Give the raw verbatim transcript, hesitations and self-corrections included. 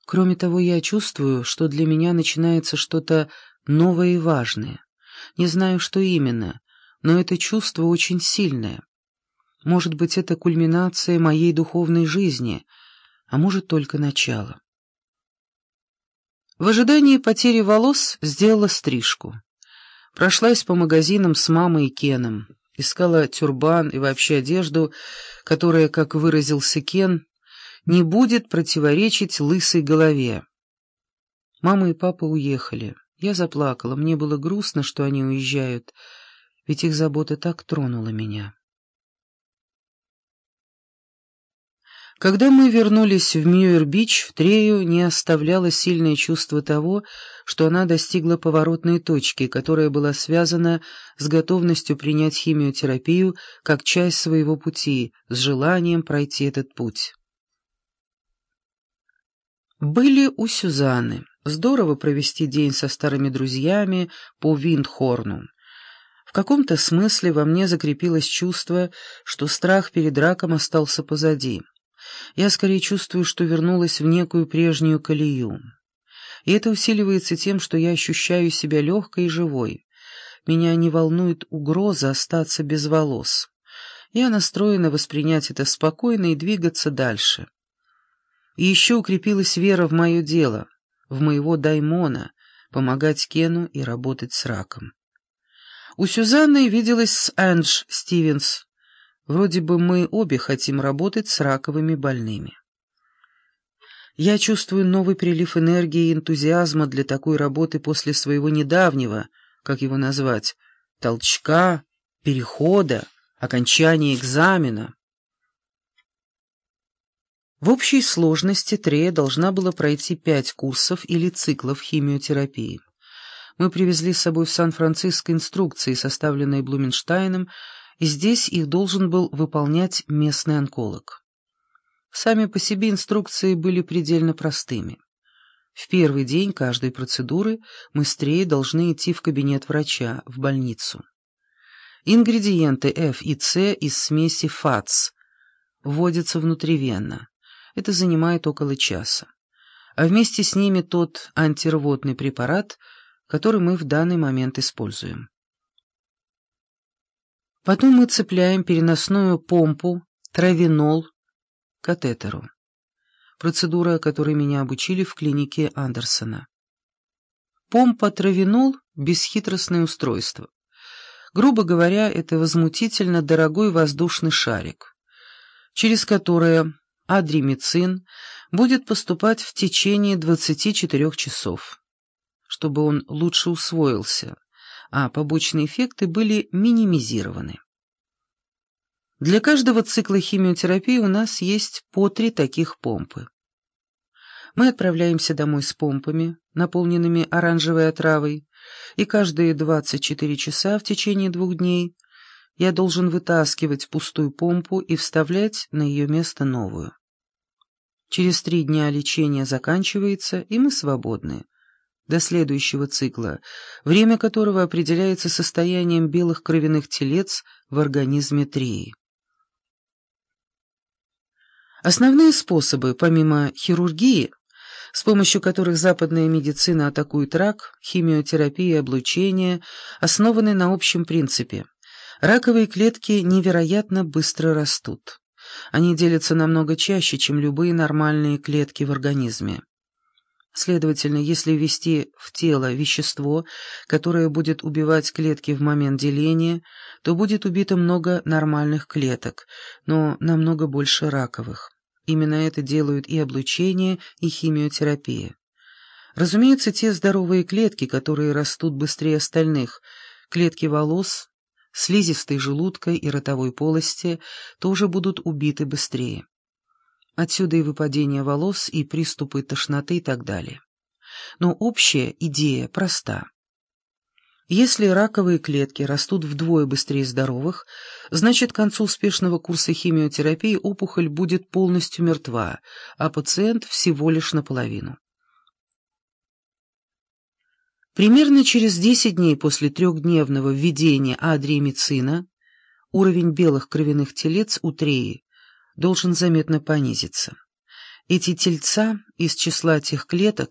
Кроме того, я чувствую, что для меня начинается что-то новое и важное. Не знаю, что именно, но это чувство очень сильное. Может быть, это кульминация моей духовной жизни, а может, только начало. В ожидании потери волос сделала стрижку. Прошлась по магазинам с мамой и Кеном. Искала тюрбан и вообще одежду, которая, как выразился Кен, не будет противоречить лысой голове. Мама и папа уехали. Я заплакала. Мне было грустно, что они уезжают, ведь их забота так тронула меня. Когда мы вернулись в Мьюэр-Бич, Трею не оставляло сильное чувство того, что она достигла поворотной точки, которая была связана с готовностью принять химиотерапию как часть своего пути, с желанием пройти этот путь. Были у Сюзанны. Здорово провести день со старыми друзьями по Виндхорну. В каком-то смысле во мне закрепилось чувство, что страх перед раком остался позади. Я скорее чувствую, что вернулась в некую прежнюю колею. И это усиливается тем, что я ощущаю себя легкой и живой. Меня не волнует угроза остаться без волос. Я настроена воспринять это спокойно и двигаться дальше. И еще укрепилась вера в мое дело, в моего даймона, помогать Кену и работать с раком. У Сюзанны виделась с Эндж Стивенс. Вроде бы мы обе хотим работать с раковыми больными. Я чувствую новый прилив энергии и энтузиазма для такой работы после своего недавнего, как его назвать, толчка, перехода, окончания экзамена. В общей сложности Трея должна была пройти пять курсов или циклов химиотерапии. Мы привезли с собой в Сан-Франциско инструкции, составленные Блуменштейном, и здесь их должен был выполнять местный онколог. Сами по себе инструкции были предельно простыми. В первый день каждой процедуры мы с Треей должны идти в кабинет врача, в больницу. Ингредиенты F и C из смеси ФАЦ вводятся внутривенно. Это занимает около часа. А вместе с ними тот антирвотный препарат, который мы в данный момент используем. Потом мы цепляем переносную помпу, травенол, к катетеру. Процедура, которой меня обучили в клинике Андерсона. Помпа травенол – бесхитростное устройство. Грубо говоря, это возмутительно дорогой воздушный шарик, через которое адримицин будет поступать в течение двадцати четырёх часов, чтобы он лучше усвоился, а побочные эффекты были минимизированы. Для каждого цикла химиотерапии у нас есть по три таких помпы. Мы отправляемся домой с помпами, наполненными оранжевой отравой, и каждые двадцать четыре часа в течение двух дней я должен вытаскивать пустую помпу и вставлять на ее место новую. Через три дня лечение заканчивается, и мы свободны. До следующего цикла, время которого определяется состоянием белых кровяных телец в организме Треи. Основные способы, помимо хирургии, с помощью которых западная медицина атакует рак, химиотерапия и облучение, основаны на общем принципе. Раковые клетки невероятно быстро растут. Они делятся намного чаще, чем любые нормальные клетки в организме. Следовательно, если ввести в тело вещество, которое будет убивать клетки в момент деления, то будет убито много нормальных клеток, но намного больше раковых. Именно это делают и облучение, и химиотерапия. Разумеется, те здоровые клетки, которые растут быстрее остальных, клетки волос, слизистой желудка и ротовой полости, тоже будут убиты быстрее. Отсюда и выпадение волос, и приступы тошноты и так далее. Но общая идея проста. Если раковые клетки растут вдвое быстрее здоровых, значит, к концу успешного курса химиотерапии опухоль будет полностью мертва, а пациент всего лишь наполовину. Примерно через десять дней после трехдневного введения адриамицина уровень белых кровяных телец у Треи должен заметно понизиться. Эти тельца из числа тех клеток,